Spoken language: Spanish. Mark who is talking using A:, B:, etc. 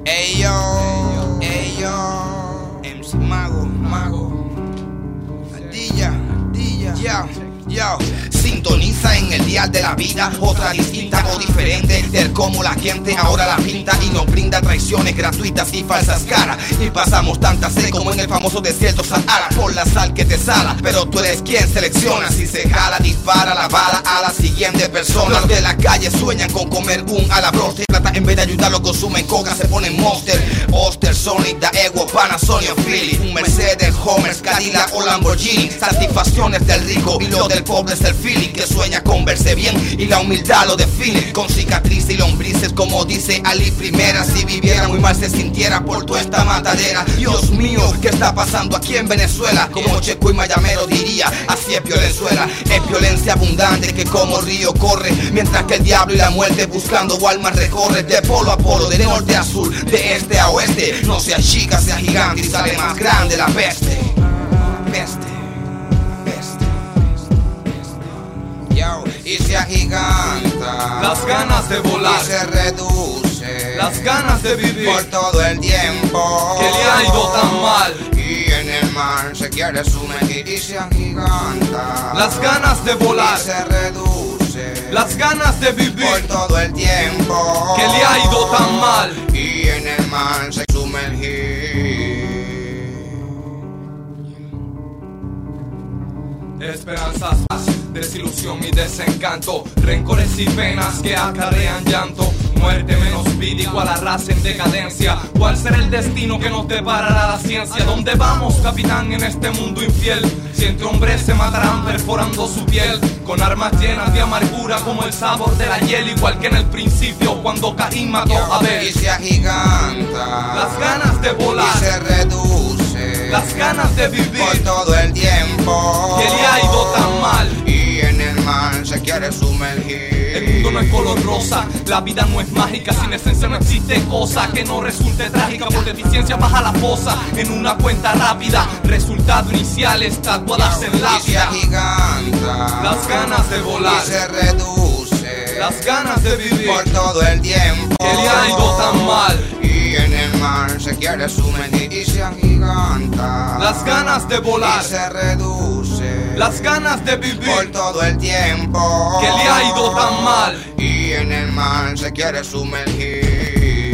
A: Eyo, MC Mago, Ardilla, yo. Sintoniza en el dial de la vida, otra distinta o diferente del cómo la gente ahora la pinta y nos brinda traiciones gratuitas y falsas caras. Y pasamos tanta sed como en el famoso desierto Sahara por la sal que te sala, pero tú eres quien selecciona. Si se jala, dispara la bala a la siguiente persona. Los de la calle sueñan con comer un alabroste. Plata en vez de ayudarlo consumen coca, se ponen Monster, Oster, Sonic, Daewoo, Panasonic, Philly, un Mercedes, Homer, Cadillac o Lamborghini. Satisfacciones del rico y lo del pobre es el feeling que sueña con verse bien y la humildad lo define. Con cicatrices y lombrices como dice Ali Primera. Si viviera muy mal se sintiera por toda esta matadera. Dios mío, ¿qué está pasando aquí en Venezuela? Como Checo y Mayamero diría, así es Violenzuela. Es violencia abundante que como río corre, mientras que el diablo y la muerte buscando almas recorre. De polo a polo, de norte a sur, de este a oeste. No sea chica, sea gigante y sale más grande la peste. Y se agiganta
B: las ganas de volar
A: y se reduce
B: las ganas de vivir
A: por todo el tiempo
B: que le ha ido tan mal.
A: Y en el mar se quiere sumergir y se agiganta
B: Las ganas de volar
A: y se reduce
B: las ganas de vivir
A: por todo el tiempo
B: que le ha ido tan mal.
A: Y en el mar se sumergir.
B: Esperanzas, desilusión y desencanto, rencores y penas que acarrean llanto. Muerte menos vida igual a raza en decadencia. ¿Cuál será el destino que nos deparará la ciencia? ¿Dónde vamos, capitán, en este mundo infiel? Si entre hombres se matarán perforando su piel con armas llenas de amargura como el sabor de la hiel. Igual que en el principio cuando Caín mató a Abel.
A: Y se agiganta
B: las ganas de volar
A: y se reduce
B: las ganas de vivir
A: por todo el tiempo
B: que le ha ido tan mal.
A: Y en el mar se quiere sumergir.
B: El mundo no es color rosa, la vida no es mágica. Sin esencia no existe cosa que no resulte trágica. Por deficiencia baja la fosa en una cuenta rápida. Resultado inicial estatuadas en la
A: Y se agiganta
B: las ganas de volar
A: y se reduce
B: las ganas de vivir
A: por todo el tiempo
B: que le ha ido tan mal.
A: Y en el mar se quiere sumergir y se agiganta
B: Las ganas de volar
A: y se reduce
B: las ganas de vivir
A: por todo el tiempo
B: que le ha ido tan mal.
A: Y en el mar se quiere sumergir.